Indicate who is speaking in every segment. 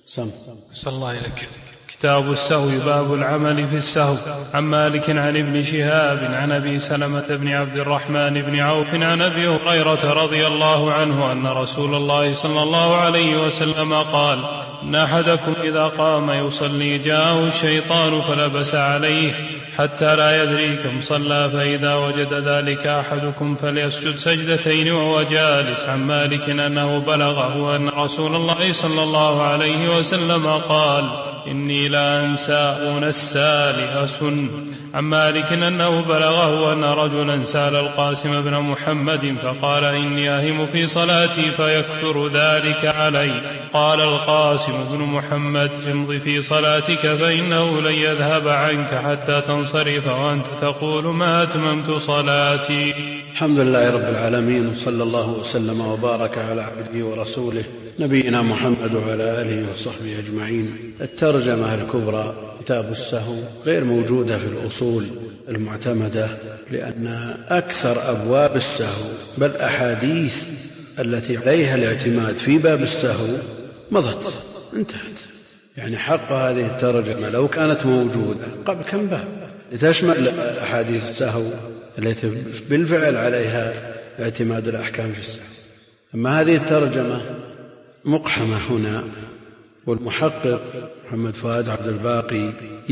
Speaker 1: صلى الله عليك. كتاب السهو. باب العمل في السهو. عن مالك عن ابن شهاب عن أبي سلمة بن عبد الرحمن بن عوف عن أبي هريرة رضي الله عنه أن رسول الله صلى الله عليه وسلم قال: إن أحدكم إذا قام يصلي جاءه الشيطان فلبس عليه حتى لا يدري كم صلى، فإذا وجد ذلك أحدكم فليسجد سجدتين وهو جالس. عن مالك أنه بلغه أن رسول الله صلى الله عليه وسلم قال: إني لا أنسى أنسى لأسن. عن مالك أنه بلغه أن رجلا سأل القاسم بن محمد فقال: إني أهم في صلاتي فيكثر ذلك علي. قال القاسم بن محمد: امض في صلاتك فإنه لن يذهب عنك حتى تنصرف وأنت تقول: ما أتممت صلاتي.
Speaker 2: الحمد لله رب العالمين، وصلى الله وسلم وبارك على عبده ورسوله نبينا محمد وعلى آله وصحبه أجمعين. الترجمة الكبرى كتاب السهو غير موجودة في الأصول المعتمدة، لأن أكثر أبواب السهو بل أحاديث التي عليها الاعتماد في باب السهو مضت انتهت. يعني حق هذه الترجمة لو كانت موجودة قبل كم باب لتشمل أحاديث السهو التي بالفعل عليها اعتماد الأحكام في السهو. أما هذه الترجمة مقحمة هنا، والمحقق محمد فؤاد عبد الباقي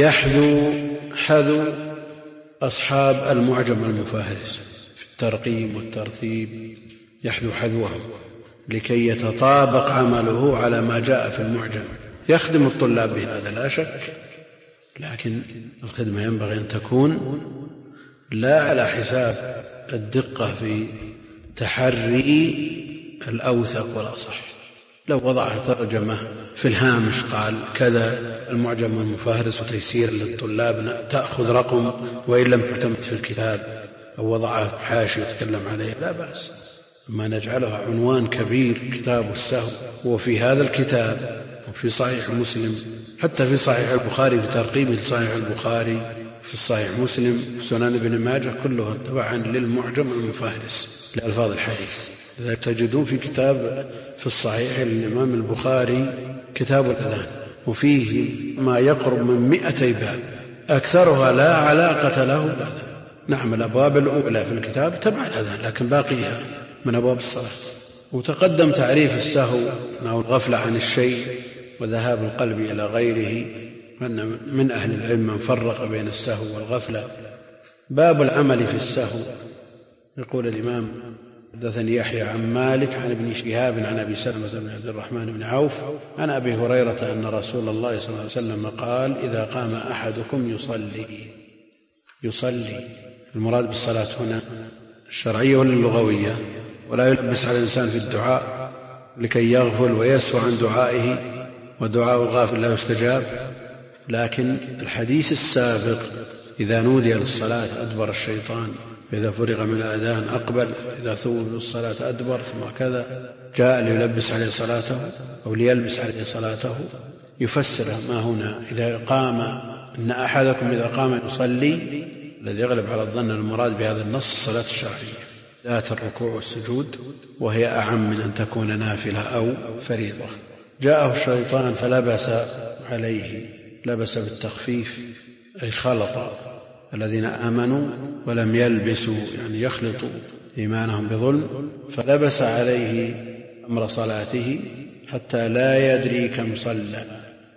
Speaker 2: يحذو أصحاب المعجم المفهرس في الترقيم والترتيب، يحذو حذوهم لكي يتطابق عمله على ما جاء في المعجم. يخدم الطلاب بهذا لا شك، لكن الخدمة ينبغي أن تكون لا على حساب الدقة في تحري الأوثق والأصح. لو وضع ترجمة في الهامش قال كذا المعجم المفهرس وتيسير للطلاب تأخذ رقم وإن لم تعتمد في الكتاب، أو وضعها في حاشية يتكلم عليه لا بأس. ما نجعلها عنوان كبير كتاب السهو، وفي هذا الكتاب وفي صحيح مسلم، حتى في صحيح البخاري في ترقيم صحيح البخاري، في الصحيح مسلم، في سنن ابن ماجه، كلها تبعا للمعجم المفهرس لألفاظ الحديث. لذلك تجدون في كتاب في الصحيح الإمام البخاري كتاب الأذان، وفيه ما يقرب من 200 باب، أكثرها لا علاقة له بالأذان. نعم الأبواب الأولى في الكتاب تبع الأذان، لكن باقيها من أبواب الصلاة. وتقدم تعريف السهو أنه الغفلة عن الشيء وذهاب القلب إلى غيره، أن من أهل العلم من فرق بين السهو والغفلة. باب العمل في السهو. يقول الإمام: حدثني يحيى عن مالك عن ابن شهاب عن أبي سلمة بن عبد الرحمن بن عوف عن أبي هريرة أن رسول الله صلى الله عليه وسلم قال: إذا قام أحدكم يصلي. المراد بالصلاة هنا الشرعية ولا اللغوية؟ ولا يلبس على الإنسان في الدعاء لكي يغفل ويسهو عن دعائه، ودعاء الغافل لا يستجاب. لكن الحديث السابق: إذا نودي للصلاة أدبر الشيطان، فإذا فرغ من الأذان أقبل، إذا ثوب الصلاة أدبر، ثم كذا، جاء ليلبس عليه صلاته أو ليلبس عليه صلاته. يفسر ما هنا: إذا قام، إن أحدكم إذا قام يصلي، الذي يغلب على الظن المراد بهذا النص الصلاة الشرعية ذات الركوع والسجود، وهي أعم من أن تكون نافلة أو فريضة. جاءه الشيطان فلبس عليه، لبس بالتخفيف أي خلط الذين آمنوا ولم يلبسوا، يعني يخلطوا إيمانهم بظلم، فلبس عليه أمر صلاته حتى لا يدري كم صلى.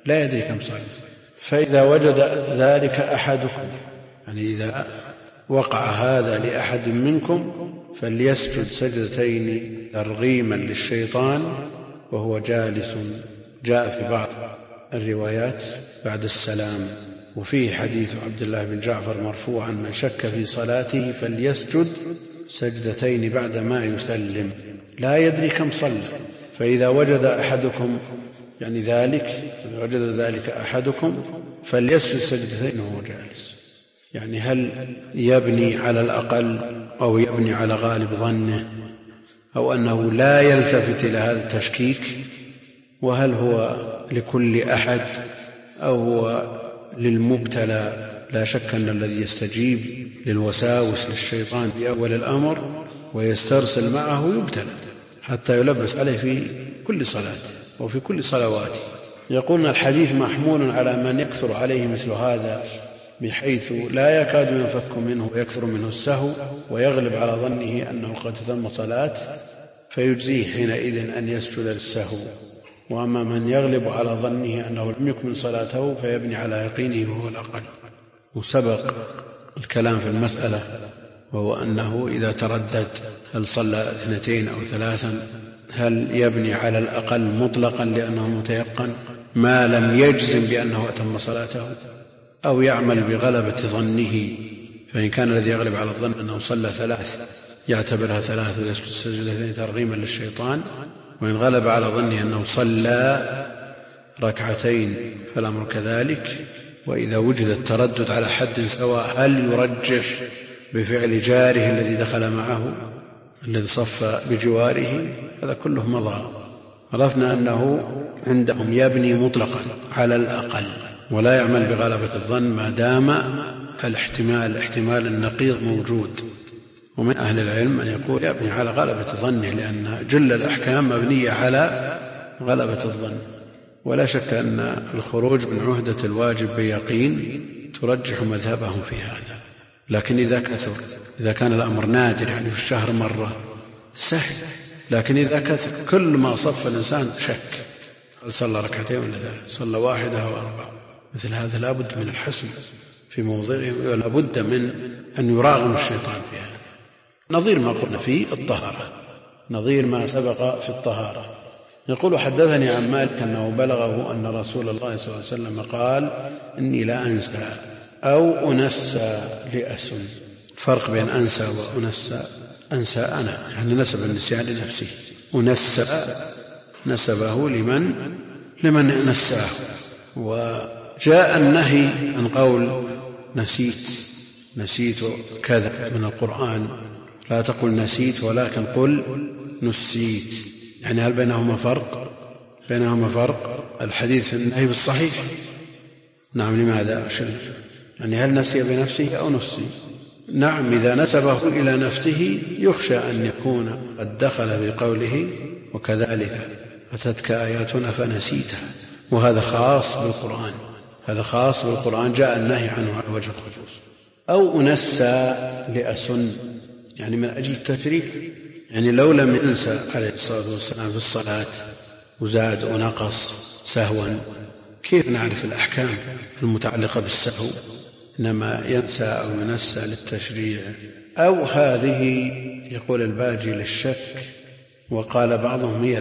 Speaker 2: فإذا وجد ذلك أحدكم، يعني إذا وقع هذا لأحد منكم، فليسجد سجدتين ترغيما للشيطان وهو جالس. جاء في بعض الروايات بعد السلام. وفيه حديث عبد الله بن جعفر مرفوعا: من شك في صلاته فليسجد سجدتين بعد ما يسلم، لا يدري كم صلى. فإذا وجد أحدكم، يعني ذلك، إذا وجد ذلك أحدكم فليسجد سجدتين وهو جالس. يعني هل يبني على الأقل أو يبني على غالب ظنه، أو أنه لا يلتفت إلى هذا التشكيك؟ وهل هو لكل أحد أو هو للمبتلى؟ لا شك أن الذي يستجيب للوساوس للشيطان في أول الأمر ويسترسل معه يبتلى حتى يلبس عليه في كل صلاة وفي كل صلواته. يقولون الحديث محمول على من يكثر عليه مثل هذا بحيث لا يكاد ينفك منه ويكثر منه السهو ويغلب على ظنه أنه قد تم صلاة فيجزيه حينئذ أن يسجد للسهو. وأما من يغلب على ظنه أنه لم يكمل صلاته فيبني على يقينه وهو الأقل. وسبق الكلام في المسألة وهو أنه إذا تردد هل صلى 2 أو 3 هل يبني على الأقل مطلقا لأنه متيقن ما لم يجزم بأنه أتم صلاته، أو يعمل بغلبة ظنه، فإن كان الذي يغلب على الظن أنه صلى 3 يعتبرها 3 ويسجد السجدتين ترغيما للشيطان، وإن غلب على ظنه أنه صلى 2 فالأمر كذلك. وإذا وجد التردد على حد سواء هل يرجح بفعل جاره الذي دخل معه الذي صف بجواره، هذا كله مضى. عرفنا أنه عندهم يبني مطلقا على الأقل ولا يعمل بغلبة الظن ما دام الاحتمال النقيض موجود. ومن أهل العلم من يقول يبني على غلبة ظنه لأن جل الأحكام مبنية على غلبة الظن. ولا شك أن الخروج من عهدة الواجب بيقين ترجح مذهبهم في هذا. لكن إذا كثر، إذا كان الأمر نادر يعني في الشهر مرة سهل، لكن إذا كثر كل ما صف الإنسان شك هل صلى 2 ولا 3 صلى 1 أو 4 مثل هذا لا بد من الحسم في موضعه ولا بد من أن يراغم الشيطان في هذا. نظير ما قلنا في الطهارة، نظير ما سبق في الطهارة. يقول حدثني عن مالك أنه بلغه أن رسول الله صلى الله عليه وسلم قال إني لا أنسى أو أنسى لأسن. فرق بين أنسى وأنسى. أنسى أنا يعني نسب النسيان لنفسه، أنسى نسبه لمن نساه. وجاء النهي عن قول نسيت كذا من القرآن، لا تقل نسيت ولكن قل نسيت. يعني هل بينهما فرق؟ الحديث النهي بالصحيح. نعم. لماذا؟ يعني هل نسي بنفسه أو نسي؟ نعم إذا نسبه إلى نفسه يخشى أن يكون قد دخل بقوله وكذلك أتتك آياتنا فنسيتها، وهذا خاص بالقرآن، جاء النهي عنه على وجه الخصوص. أو أنسى لأسن يعني من أجل التفريع، يعني لو لم ينسى عليه الصلاة والسلام في الصلاة وزاد ونقص سهوا كيف نعرف الأحكام المتعلقة بالسهو؟ إنما ينسى أو ينسى للتشريع. أو هذه يقول الباجي للشك، وقال بعضهم هي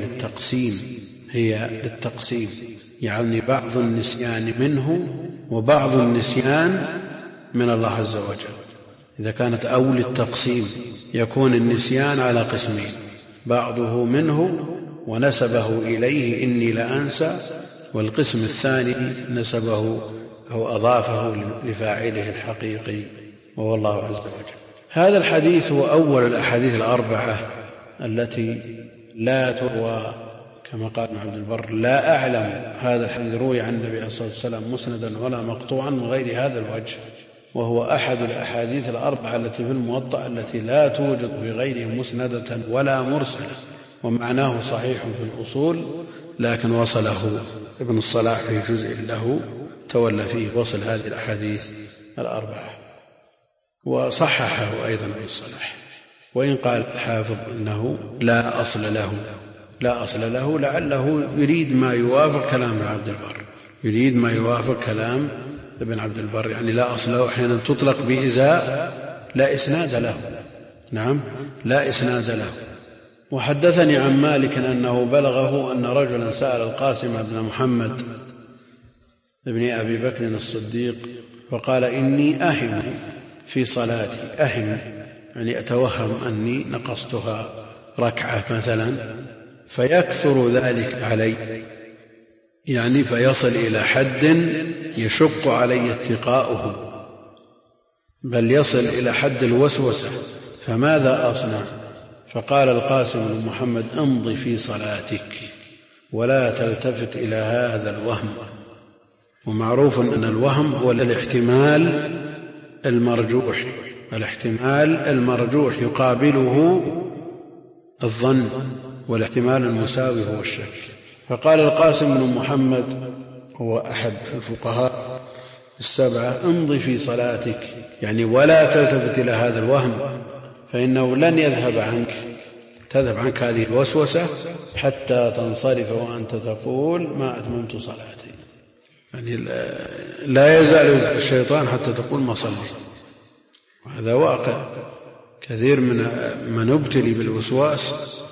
Speaker 2: للتقسيم، يعني بعض النسيان منه وبعض النسيان من الله عز وجل. إذا كانت أو للتقسيم يكون النسيان على قسمين، بعضه منه ونسبه إليه إني لأنسى، والقسم الثاني نسبه أو أضافه لفاعله الحقيقي وهو الله عز وجل. هذا الحديث هو أول الأحاديث 4 التي لا تروى كما قال ابن عبد البر. لا أعلم هذا الحديث روي عن النبي عليه الصلاة والسلام مسندا ولا مقطوعا من غير هذا الوجه، وهو أحد الأحاديث 4 التي في الموطأ التي لا توجد في غيره مسندة ولا مرسلة، ومعناه صحيح في الأصول، لكن وصله ابن الصلاح في جزء له تولى فيه وصل هذه الأحاديث 4 وصححه أيضا ابن الصلاح. وإن قال الحافظ أنه لا أصل له لعله يريد ما يوافق كلام ابن عبد البر، يعني لا أصل له أحيانا تطلق بإزاء لا إسناد له. نعم لا إسناد له. وحدثني عن مالك أنه بلغه أن رجلا سأل القاسم بن محمد ابن أبي بكر الصديق فقال إني أهم في صلاتي، أهم يعني أتوهم أني نقصتها 1 مثلا، فيكثر ذلك علي، يعني فيصل إلى حد يشق علي اتقاؤه، بل يصل إلى حد الوسوسة، فماذا أصنع؟ فقال القاسم بن محمد امضي في صلاتك ولا تلتفت إلى هذا الوهم. ومعروف أن الوهم هو الاحتمال المرجوح يقابله الظن، والاحتمال المساوي هو الشك. فقال القاسم بن محمد هو أحد الفقهاء السبعة: امضي في صلاتك، يعني ولا تلتفت إلى هذا الوهم، فإنه لن تذهب عنك هذه الوسوسة حتى تنصرف وأنت تقول ما أتممت صلاتي. يعني لا يزال الشيطان حتى تقول ما صليت. وهذا واقع، كثير من ابتلي بالوسواس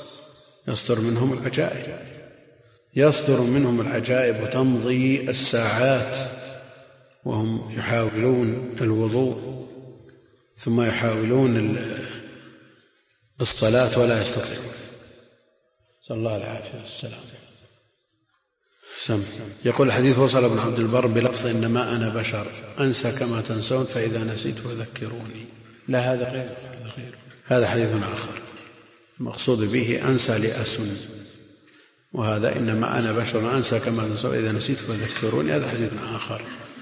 Speaker 2: يصدر منهم العجائب وتمضي الساعات وهم يحاولون الوضوء ثم يحاولون الصلاة ولا يستطيعون. صلى الله العافية والسلام. يقول الحديث: وصل ابن عبد البر بلفظ: إنما أنا بشر أنسى كما تنسون فإذا نسيت فذكروني. لا، هذا غير، هذا حديث آخر، المقصود به أنسى لأسن، وهذا إنما أنا بشر أنسى كما تنسون فإذا نسيت فذكروني، هذا حديث آخر.